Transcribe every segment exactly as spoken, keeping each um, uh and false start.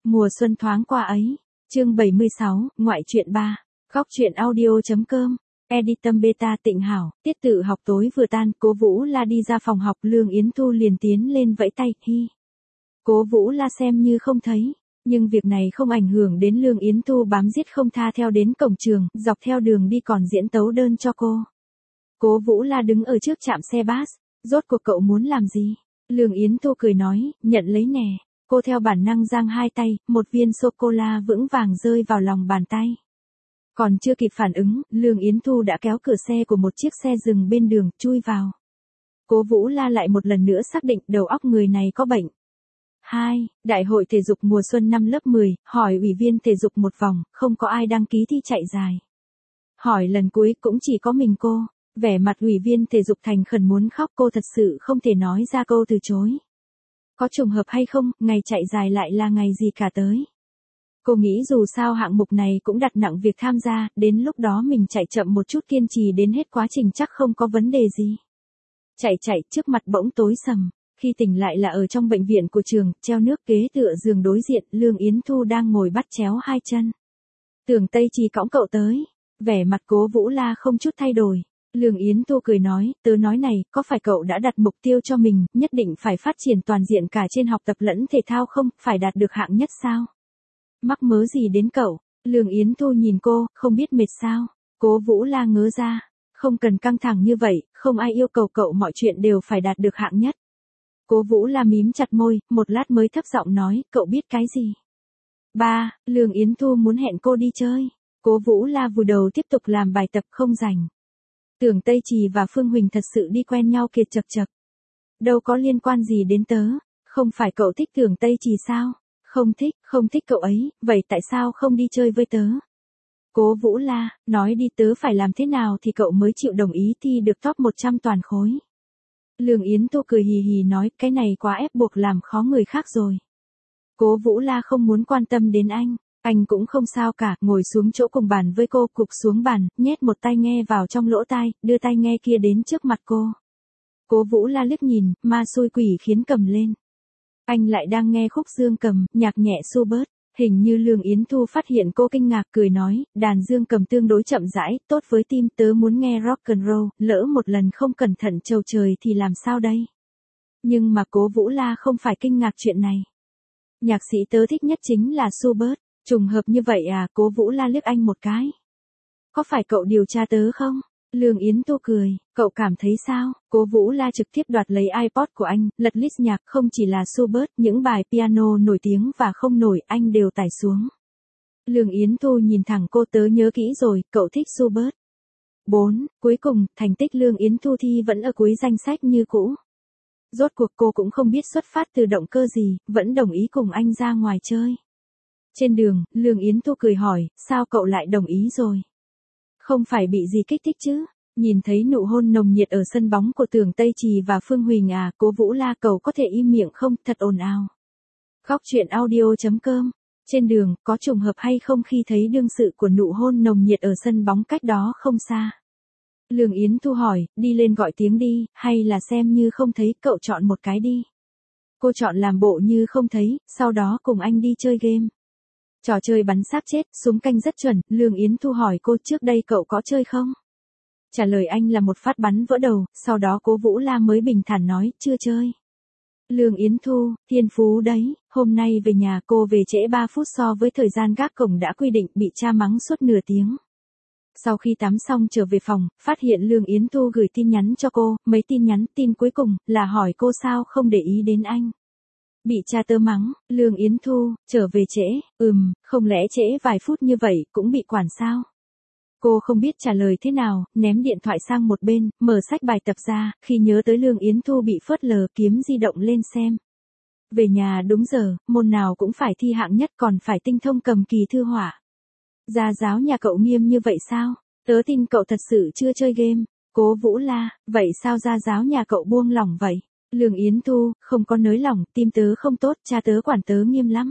Mùa xuân thoáng qua ấy. Chương bảy mươi sáu, ngoại truyện ba. Góc truyện audio.com. Editum beta Tịnh Hảo, tiết tự học tối vừa tan, Cố Vũ La đi ra phòng học, Lương Yến Thu liền tiến lên vẫy tay, hi. Cố Vũ La xem như không thấy, nhưng việc này không ảnh hưởng đến Lương Yến Thu bám giết không tha theo đến cổng trường, dọc theo đường đi còn diễn tấu đơn cho cô. Cố Vũ La đứng ở trước trạm xe bus, rốt cuộc cậu muốn làm gì? Lương Yến Thu cười nói, nhận lấy nè. Cô theo bản năng giang hai tay, một viên sô-cô-la vững vàng rơi vào lòng bàn tay. Còn chưa kịp phản ứng, Lương Yến Thu đã kéo cửa xe của một chiếc xe dừng bên đường, chui vào. Cố Vũ La lại một lần nữa xác định đầu óc người này có bệnh. hai. Đại hội thể dục mùa xuân năm lớp mười, hỏi ủy viên thể dục một vòng, không có ai đăng ký thi chạy dài. Hỏi lần cuối cũng chỉ có mình cô, vẻ mặt ủy viên thể dục thành khẩn muốn khóc, cô thật sự không thể nói ra câu từ chối. Có trùng hợp hay không, ngày chạy dài lại là ngày gì cả tới. Cô nghĩ dù sao hạng mục này cũng đặt nặng việc tham gia, đến lúc đó mình chạy chậm một chút kiên trì đến hết quá trình chắc không có vấn đề gì. Chạy chạy trước mặt bỗng tối sầm, khi tỉnh lại là ở trong bệnh viện của trường, treo nước kế tựa giường đối diện, Lương Yến Thu đang ngồi bắt chéo hai chân. Tưởng Tây Trì cõng cậu tới, vẻ mặt Cố Vũ La không chút thay đổi. Lương Yến Thu cười nói, tớ nói này, có phải cậu đã đặt mục tiêu cho mình, nhất định phải phát triển toàn diện cả trên học tập lẫn thể thao không, phải đạt được hạng nhất sao? Mắc mớ gì đến cậu? Lương Yến Thu nhìn cô, không biết mệt sao? Cố Vũ La ngớ ra, không cần căng thẳng như vậy, không ai yêu cầu cậu mọi chuyện đều phải đạt được hạng nhất. Cố Vũ La mím chặt môi, một lát mới thấp giọng nói, cậu biết cái gì? Ba, Lương Yến Thu muốn hẹn cô đi chơi. Cố Vũ La vùi đầu tiếp tục làm bài tập không rảnh. Tưởng Tây Trì và Phương Huỳnh thật sự đi quen nhau kiệt chật chật. Đâu có liên quan gì đến tớ, không phải cậu thích Tưởng Tây Trì sao? Không thích, không thích cậu ấy, vậy tại sao không đi chơi với tớ? Cố Vũ La, nói đi tớ phải làm thế nào thì cậu mới chịu đồng ý thi được top một trăm toàn khối. Lương Yến Thu cười hì hì nói, cái này quá ép buộc làm khó người khác rồi. Cố Vũ La không muốn quan tâm đến anh, anh cũng không sao cả, ngồi xuống chỗ cùng bàn với cô, cụp xuống bàn, nhét một tai nghe vào trong lỗ tai, đưa tai nghe kia đến trước mặt cô. Cố Vũ La liếc nhìn, ma xui quỷ khiến cầm lên. Anh lại đang nghe khúc dương cầm, nhạc nhẹ Schubert. Hình như Lương Yến Thu phát hiện cô kinh ngạc cười nói, đàn dương cầm tương đối chậm rãi, tốt với tim, tớ muốn nghe rock and roll, lỡ một lần không cẩn thận trầu trời thì làm sao đây? Nhưng mà Cố Vũ La không phải kinh ngạc chuyện này. Nhạc sĩ tớ thích nhất chính là Schubert, trùng hợp như vậy à? Cố Vũ La liếc anh một cái. Có phải cậu điều tra tớ không? Lương Yến Thu cười, cậu cảm thấy sao? Cố Vũ La trực tiếp đoạt lấy iPod của anh, lật list nhạc, không chỉ là Schubert, những bài piano nổi tiếng và không nổi anh đều tải xuống. Lương Yến Thu nhìn thẳng cô, tớ nhớ kỹ rồi, cậu thích Schubert. bốn. Cuối cùng, thành tích Lương Yến Thu thi vẫn ở cuối danh sách như cũ. Rốt cuộc cô cũng không biết xuất phát từ động cơ gì, vẫn đồng ý cùng anh ra ngoài chơi. Trên đường, Lương Yến Thu cười hỏi, sao cậu lại đồng ý rồi? Không phải bị gì kích thích chứ? Nhìn thấy nụ hôn nồng nhiệt ở sân bóng của Tưởng Tây Trì và Phương Huỳnh à? Cố Vũ La, cậu có thể im miệng không, thật ồn ào. Góc truyện audio.com. Trên đường, có trùng hợp hay không khi thấy đương sự của nụ hôn nồng nhiệt ở sân bóng cách đó không xa? Lương Yến Thu hỏi, đi lên gọi tiếng đi, hay là xem như không thấy, cậu chọn một cái đi. Cô chọn làm bộ như không thấy, sau đó cùng anh đi chơi game. Trò chơi bắn xác chết, súng canh rất chuẩn, Lương Yến Thu hỏi cô, trước đây cậu có chơi không? Trả lời anh là một phát bắn vỡ đầu, sau đó Cố Vũ La mới bình thản nói, chưa chơi. Lương Yến Thu, thiên phú đấy, hôm nay về nhà cô về trễ ba phút so với thời gian gác cổng đã quy định, bị cha mắng suốt nửa tiếng. Sau khi tắm xong trở về phòng, phát hiện Lương Yến Thu gửi tin nhắn cho cô, mấy tin nhắn, tin cuối cùng, là hỏi cô sao không để ý đến anh. Bị cha tớ mắng, Lương Yến Thu, trở về trễ, ừm, không lẽ trễ vài phút như vậy, cũng bị quản sao? Cô không biết trả lời thế nào, ném điện thoại sang một bên, mở sách bài tập ra, khi nhớ tới Lương Yến Thu bị phớt lờ, kiếm di động lên xem. Về nhà đúng giờ, môn nào cũng phải thi hạng nhất, còn phải tinh thông cầm kỳ thư họa. Gia giáo nhà cậu nghiêm như vậy sao? Tớ tin cậu thật sự chưa chơi game. Cố Vũ La, vậy sao gia giáo nhà cậu buông lỏng vậy? Lương Yến Thu, không có nới lỏng, tim tớ không tốt, cha tớ quản tớ nghiêm lắm.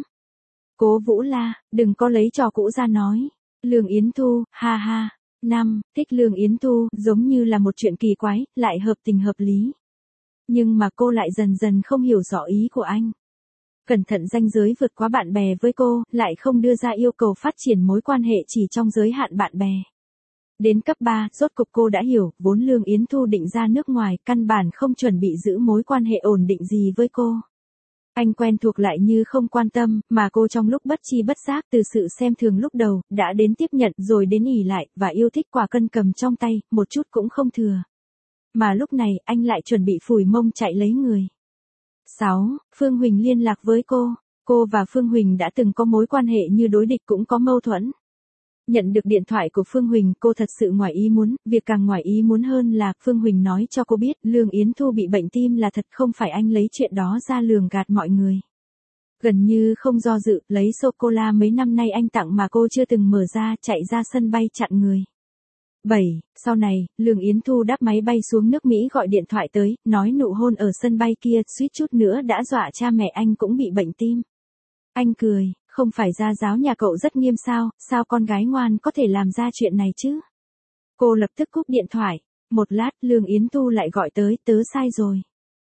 Cố Vũ La, đừng có lấy trò cũ ra nói. Lương Yến Thu, ha ha. Năm, thích Lương Yến Thu, giống như là một chuyện kỳ quái, lại hợp tình hợp lý. Nhưng mà cô lại dần dần không hiểu rõ ý của anh. cẩn thận ranh giới vượt quá bạn bè với cô, lại không đưa ra yêu cầu phát triển mối quan hệ chỉ trong giới hạn bạn bè. Đến cấp ba, rốt cục cô đã hiểu, vốn Lương Yến Thu định ra nước ngoài, căn bản không chuẩn bị giữ mối quan hệ ổn định gì với cô. Anh quen thuộc lại như không quan tâm, mà cô trong lúc bất chi bất giác từ sự xem thường lúc đầu, đã đến tiếp nhận rồi đến ỉ lại, và yêu thích quả cân cầm trong tay, một chút cũng không thừa. Mà lúc này, anh lại chuẩn bị phủi mông chạy lấy người. sáu. Phương Huỳnh liên lạc với cô. Cô và Phương Huỳnh đã từng có mối quan hệ như đối địch cũng có mâu thuẫn. Nhận được điện thoại của Phương Huỳnh, cô thật sự ngoài ý muốn, việc càng ngoài ý muốn hơn là Phương Huỳnh nói cho cô biết Lương Yến Thu bị bệnh tim là thật, không phải anh lấy chuyện đó ra lường gạt mọi người. Gần như không do dự, lấy sô-cô-la mấy năm nay anh tặng mà cô chưa từng mở ra, chạy ra sân bay chặn người. bảy. Sau này, Lương Yến Thu đáp máy bay xuống nước Mỹ gọi điện thoại tới, nói nụ hôn ở sân bay kia suýt chút nữa đã dọa cha mẹ anh cũng bị bệnh tim. Anh cười, không phải gia giáo nhà cậu rất nghiêm sao, sao con gái ngoan có thể làm ra chuyện này chứ? Cô lập tức cúp điện thoại. Một lát, Lương Yến Thu lại gọi tới, tớ sai rồi.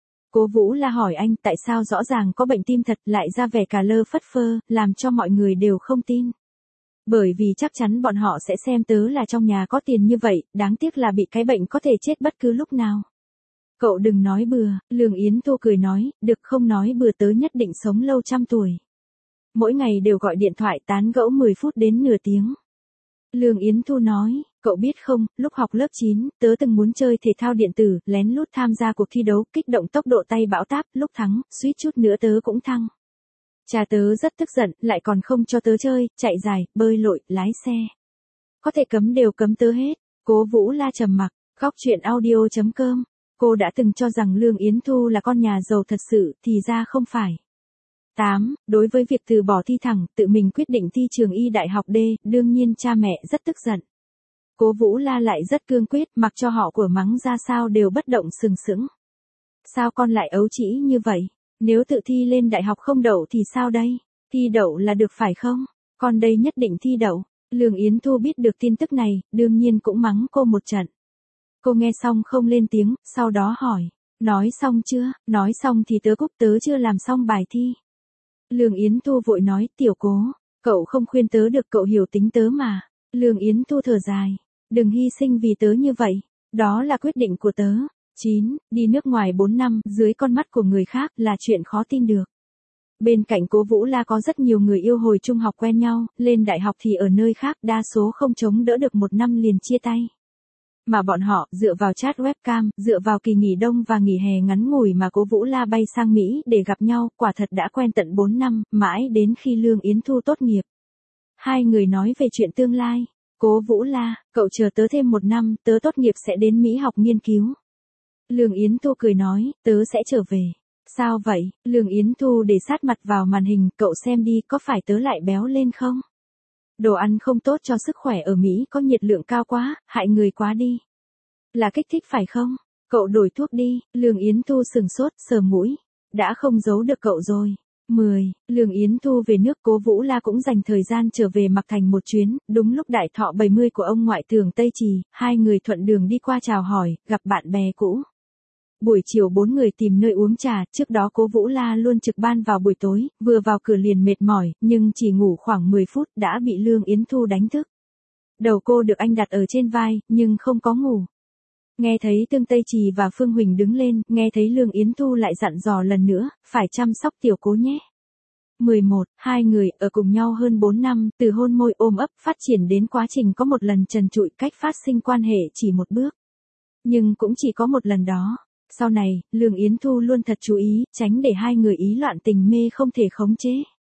Cố Vũ La hỏi anh tại sao rõ ràng có bệnh tim thật lại ra vẻ cà lơ phất phơ, làm cho mọi người đều không tin. Bởi vì chắc chắn bọn họ sẽ xem tớ là trong nhà có tiền như vậy, đáng tiếc là bị cái bệnh có thể chết bất cứ lúc nào. Cậu đừng nói bừa, Lương Yến Thu cười nói, được không nói bừa, tớ nhất định sống lâu trăm tuổi. Mỗi ngày đều gọi điện thoại tán gẫu mười phút đến nửa tiếng. Lương Yến Thu nói, cậu biết không, lúc học lớp chín, tớ từng muốn chơi thể thao điện tử, lén lút tham gia cuộc thi đấu, kích động tốc độ tay bão táp, lúc thắng, suýt chút nữa tớ cũng thăng. Cha tớ rất tức giận, lại còn không cho tớ chơi, chạy dài, bơi lội, lái xe. Có thể cấm đều cấm tớ hết. Cố Vũ La trầm mặc, góc chuyện audio chấm com. Cô đã từng cho rằng Lương Yến Thu là con nhà giàu thật sự, thì ra không phải. tám. Đối với việc từ bỏ thi thẳng, tự mình quyết định thi trường y đại học D, đương nhiên cha mẹ rất tức giận. Cố Vũ La lại rất cương quyết, mặc cho họ của mắng ra sao đều bất động sừng sững. Sao con lại ấu trĩ như vậy? Nếu tự thi lên đại học không đậu thì sao đây? Thi đậu là được phải không? Con đây nhất định thi đậu. Lương Yến Thu biết được tin tức này, đương nhiên cũng mắng cô một trận. Cô nghe xong không lên tiếng, sau đó hỏi. Nói xong chưa? Nói xong thì tớ cúp, tớ chưa làm xong bài thi. Lương Yến Thu vội nói, tiểu Cố, cậu không khuyên tớ được, cậu hiểu tính tớ mà. Lương Yến Thu thở dài. Đừng hy sinh vì tớ như vậy. Đó là quyết định của tớ. chín. Đi nước ngoài bốn năm, dưới con mắt của người khác, là chuyện khó tin được. Bên cạnh Cố Vũ La có rất nhiều người yêu hồi trung học quen nhau, lên đại học thì ở nơi khác, đa số không chống đỡ được một năm liền chia tay. Mà bọn họ, dựa vào chat webcam, dựa vào kỳ nghỉ đông và nghỉ hè ngắn ngủi mà Cố Vũ La bay sang Mỹ để gặp nhau, quả thật đã quen tận bốn năm, mãi đến khi Lương Yến Thu tốt nghiệp. Hai người nói về chuyện tương lai. Cố Vũ La, cậu chờ tớ thêm một năm, tớ tốt nghiệp sẽ đến Mỹ học nghiên cứu. Lương Yến Thu cười nói, tớ sẽ trở về. Sao vậy? Lương Yến Thu để sát mặt vào màn hình, cậu xem đi, có phải tớ lại béo lên không? Đồ ăn không tốt cho sức khỏe ở Mỹ, có nhiệt lượng cao quá, hại người quá đi. Là kích thích phải không? Cậu đổi thuốc đi. Lương Yến Thu sừng sốt, sờ mũi. Đã không giấu được cậu rồi. mười. Lương Yến Thu về nước. Cố Vũ La cũng dành thời gian trở về Mạc Thành một chuyến, đúng lúc đại thọ bảy mươi của ông ngoại Tường Tây Trì, hai người thuận đường đi qua chào hỏi, gặp bạn bè cũ. Buổi chiều bốn người tìm nơi uống trà, trước đó Cố Vũ La luôn trực ban vào buổi tối, vừa vào cửa liền mệt mỏi, nhưng chỉ ngủ khoảng mười phút đã bị Lương Yến Thu đánh thức. Đầu cô được anh đặt ở trên vai, nhưng không có ngủ. Nghe thấy Tương Tây Trì và Phương Huỳnh đứng lên, nghe thấy Lương Yến Thu lại dặn dò lần nữa, phải chăm sóc tiểu Cố nhé. mười một. Hai người ở cùng nhau hơn bốn năm, từ hôn môi ôm ấp phát triển đến quá trình có một lần trần trụi, cách phát sinh quan hệ chỉ một bước. Nhưng cũng chỉ có một lần đó. Sau này, Lương Yến Thu luôn thật chú ý, tránh để hai người ý loạn tình mê không thể khống chế.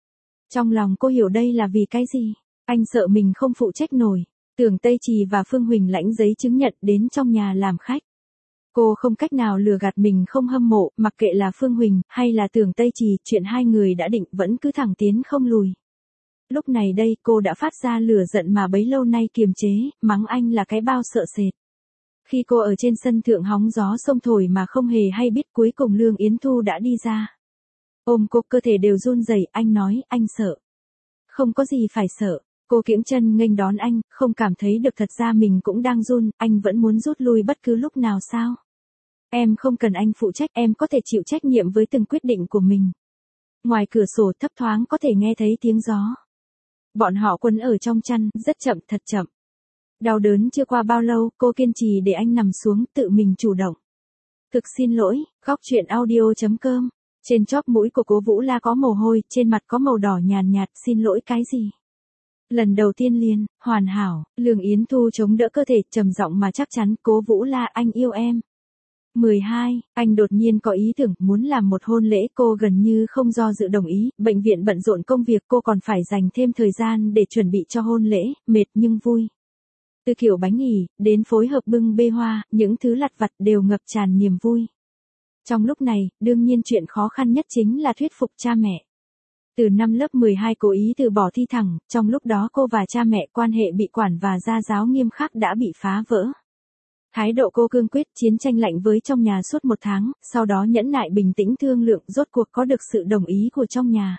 Trong lòng cô hiểu đây là vì cái gì? Anh sợ mình không phụ trách nổi. Tường Tây Trì và Phương Huỳnh lãnh giấy chứng nhận đến trong nhà làm khách. Cô không cách nào lừa gạt mình không hâm mộ, mặc kệ là Phương Huỳnh hay là Tường Tây Trì, chuyện hai người đã định vẫn cứ thẳng tiến không lùi. Lúc này đây cô đã phát ra lửa giận mà bấy lâu nay kiềm chế, mắng anh là cái bao sợ sệt. Khi cô ở trên sân thượng hóng gió sông thổi mà không hề hay biết, cuối cùng Lương Yến Thu đã đi ra. Ôm cô, cơ thể đều run rẩy, anh nói, anh sợ. Không có gì phải sợ. Cô kiễng chân nghênh đón anh, không cảm thấy được thật ra mình cũng đang run, anh vẫn muốn rút lui bất cứ lúc nào sao? Em không cần anh phụ trách, em có thể chịu trách nhiệm với từng quyết định của mình. Ngoài cửa sổ thấp thoáng có thể nghe thấy tiếng gió. Bọn họ quấn ở trong chăn, rất chậm, thật chậm. Đau đớn chưa qua bao lâu, cô kiên trì để anh nằm xuống, tự mình chủ động. Thực xin lỗi, khóc chuyện audio chấm com. Trên chóp mũi của Cố Vũ La có mồ hôi, trên mặt có màu đỏ nhàn nhạt, xin lỗi cái gì? Lần đầu tiên liền, hoàn hảo, Lương Yến Thu chống đỡ cơ thể, trầm giọng mà chắc chắn, Cố Vũ La anh yêu em. mười hai, anh đột nhiên có ý tưởng muốn làm một hôn lễ, cô gần như không do dự đồng ý, bệnh viện bận rộn công việc cô còn phải dành thêm thời gian để chuẩn bị cho hôn lễ, mệt nhưng vui. Từ kiểu bánh ì, đến phối hợp bưng bê hoa, những thứ lặt vặt đều ngập tràn niềm vui. Trong lúc này, đương nhiên chuyện khó khăn nhất chính là thuyết phục cha mẹ. Từ năm lớp mười hai cố ý từ bỏ thi thẳng, trong lúc đó cô và cha mẹ quan hệ bị quản và gia giáo nghiêm khắc đã bị phá vỡ. Thái độ cô cương quyết, chiến tranh lạnh với trong nhà suốt một tháng, sau đó nhẫn nại bình tĩnh thương lượng, rốt cuộc có được sự đồng ý của trong nhà.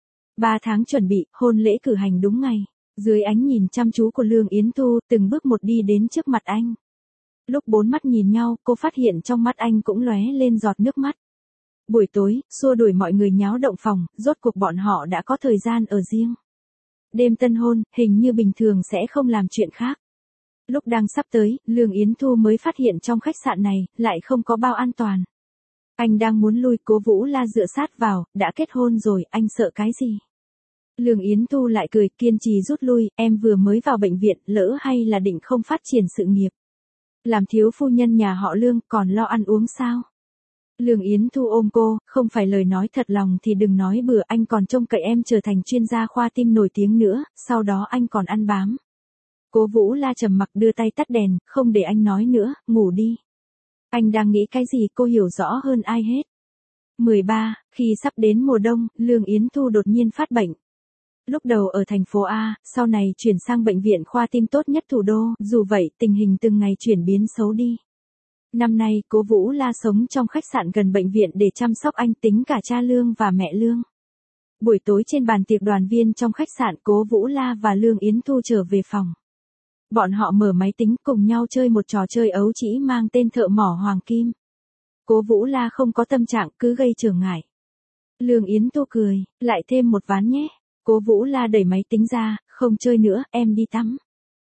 Ba tháng chuẩn bị, hôn lễ cử hành đúng ngày. Dưới ánh nhìn chăm chú của Lương Yến Thu, từng bước một đi đến trước mặt anh. Lúc bốn mắt nhìn nhau, cô phát hiện trong mắt anh cũng lóe lên giọt nước mắt. Buổi tối, xua đuổi mọi người nháo động phòng, rốt cuộc bọn họ đã có thời gian ở riêng. Đêm tân hôn, hình như bình thường sẽ không làm chuyện khác. Lúc đang sắp tới, Lương Yến Thu mới phát hiện trong khách sạn này, lại không có bao an toàn. Anh đang muốn lui, Cố Vũ La dựa sát vào, đã kết hôn rồi, anh sợ cái gì? Lương Yến Thu lại cười, kiên trì rút lui, em vừa mới vào bệnh viện, lỡ hay là định không phát triển sự nghiệp. Làm thiếu phu nhân nhà họ Lương, còn lo ăn uống sao? Lương Yến Thu ôm cô, không phải lời nói thật lòng thì đừng nói bừa, anh còn trông cậy em trở thành chuyên gia khoa tim nổi tiếng nữa, sau đó anh còn ăn bám. Cố Vũ La trầm mặc đưa tay tắt đèn, không để anh nói nữa, ngủ đi. Anh đang nghĩ cái gì cô hiểu rõ hơn ai hết. mười ba, khi sắp đến mùa đông, Lương Yến Thu đột nhiên phát bệnh. Lúc đầu ở thành phố A, sau này chuyển sang bệnh viện khoa tim tốt nhất thủ đô, dù vậy tình hình từng ngày chuyển biến xấu đi. Năm nay, Cố Vũ La sống trong khách sạn gần bệnh viện để chăm sóc anh, tính cả cha Lương và mẹ Lương. Buổi tối trên bàn tiệc đoàn viên trong khách sạn, Cố Vũ La và Lương Yến Thu trở về phòng. Bọn họ mở máy tính cùng nhau chơi một trò chơi ấu trĩ mang tên Thợ Mỏ Hoàng Kim. Cố Vũ La không có tâm trạng, cứ gây trở ngại. Lương Yến Thu cười, lại thêm một ván nhé. Cố Vũ La đẩy máy tính ra, không chơi nữa, em đi tắm.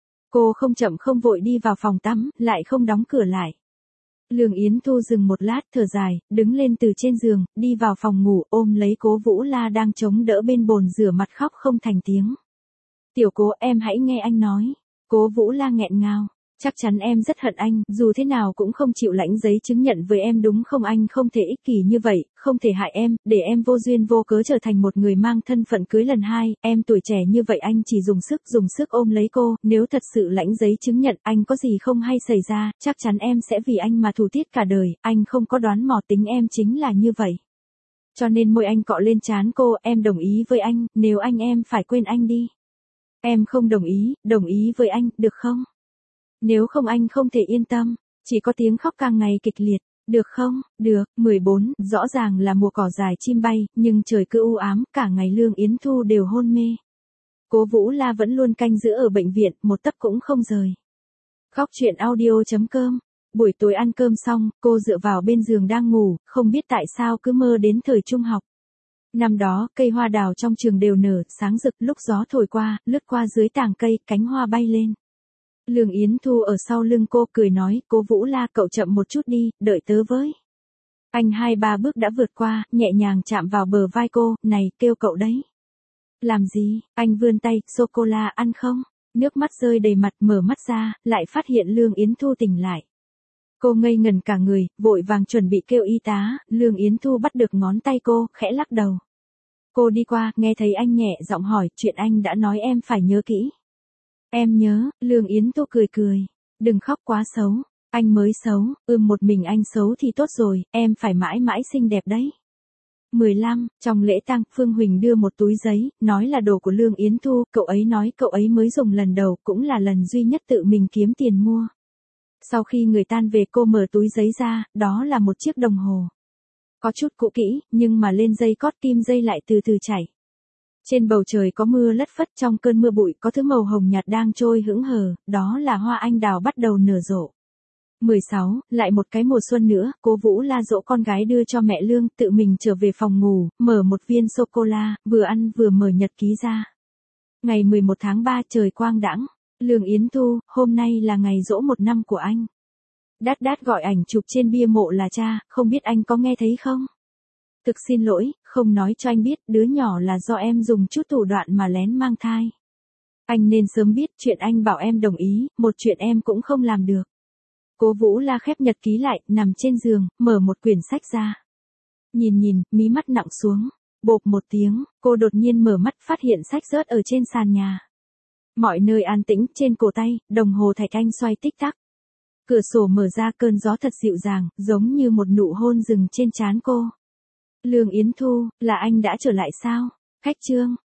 Cô không chậm không vội đi vào phòng tắm, lại không đóng cửa lại. Lương Yến Thu dừng một lát, thở dài, đứng lên từ trên giường, đi vào phòng ngủ, ôm lấy Cố Vũ La đang chống đỡ bên bồn rửa mặt khóc không thành tiếng. Tiểu Cố, em hãy nghe anh nói. Cố Vũ La nghẹn ngào. Chắc chắn em rất hận anh, dù thế nào cũng không chịu lãnh giấy chứng nhận với em đúng không? Anh không thể ích kỷ như vậy, không thể hại em, để em vô duyên vô cớ trở thành một người mang thân phận cưới lần hai, em tuổi trẻ như vậy anh chỉ dùng sức dùng sức ôm lấy cô, nếu thật sự lãnh giấy chứng nhận anh có gì không hay xảy ra, chắc chắn em sẽ vì anh mà thù thiết cả đời, anh không có đoán mò tính em chính là như vậy. Cho nên môi anh cọ lên trán cô, em đồng ý với anh, nếu anh em phải quên anh đi. Em không đồng ý, đồng ý với anh, được không? Nếu không anh không thể yên tâm, chỉ có tiếng khóc càng ngày kịch liệt, được không? Được, mười bốn, rõ ràng là mùa cỏ dài chim bay, nhưng trời cứ u ám, cả ngày Lương Yến Thu đều hôn mê. Cố Vũ La vẫn luôn canh giữ ở bệnh viện, một tấc cũng không rời. Khóc chuyện audio chấm com. Buổi tối ăn cơm xong, cô dựa vào bên giường đang ngủ, không biết tại sao cứ mơ đến thời trung học. Năm đó, cây hoa đào trong trường đều nở, sáng rực, lúc gió thổi qua, lướt qua dưới tàng cây, cánh hoa bay lên. Lương Yến Thu ở sau lưng cô cười nói, Cố Vũ La cậu chậm một chút đi, đợi tớ với. Anh hai ba bước đã vượt qua, nhẹ nhàng chạm vào bờ vai cô, này, kêu cậu đấy. Làm gì? Anh vươn tay, sô-cô-la ăn không? Nước mắt rơi đầy mặt, mở mắt ra, lại phát hiện Lương Yến Thu tỉnh lại. Cô ngây ngần cả người, vội vàng chuẩn bị kêu y tá, Lương Yến Thu bắt được ngón tay cô, khẽ lắc đầu. Cô đi qua, nghe thấy anh nhẹ giọng hỏi, chuyện anh đã nói em phải nhớ kỹ. Em nhớ, Lương Yến Thu cười cười. Đừng khóc quá xấu, anh mới xấu, ưm một mình anh xấu thì tốt rồi, em phải mãi mãi xinh đẹp đấy. mười lăm, trong lễ tang, Phương Huỳnh đưa một túi giấy, nói là đồ của Lương Yến Thu, cậu ấy nói cậu ấy mới dùng lần đầu, cũng là lần duy nhất tự mình kiếm tiền mua. Sau khi người tan về cô mở túi giấy ra, đó là một chiếc đồng hồ. Có chút cũ kỹ, nhưng mà lên dây cót kim dây lại từ từ chảy. Trên bầu trời có mưa lất phất, trong cơn mưa bụi có thứ màu hồng nhạt đang trôi hững hờ, đó là hoa anh đào bắt đầu nở rộ. mười sáu, lại một cái mùa xuân nữa, Cố Vũ La dỗ con gái đưa cho mẹ Lương, tự mình trở về phòng ngủ, mở một viên sô-cô-la, vừa ăn vừa mở nhật ký ra. Ngày mười một tháng ba trời quang đãng, Lương Yến Thu, hôm nay là ngày giỗ một năm của anh. Đát đát gọi ảnh chụp trên bia mộ là cha, không biết anh có nghe thấy không? Thực xin lỗi, không nói cho anh biết, đứa nhỏ là do em dùng chút thủ đoạn mà lén mang thai. Anh nên sớm biết, chuyện anh bảo em đồng ý, một chuyện em cũng không làm được. Cố Vũ La khép nhật ký lại, nằm trên giường, mở một quyển sách ra. Nhìn nhìn, mí mắt nặng xuống, bộp một tiếng, cô đột nhiên mở mắt phát hiện sách rớt ở trên sàn nhà. Mọi nơi an tĩnh, trên cổ tay, đồng hồ thạch anh xoay tích tắc. Cửa sổ mở ra, cơn gió thật dịu dàng, giống như một nụ hôn dừng trên trán cô. Lương Yến Thu, là anh đã trở lại sao? Khách trương.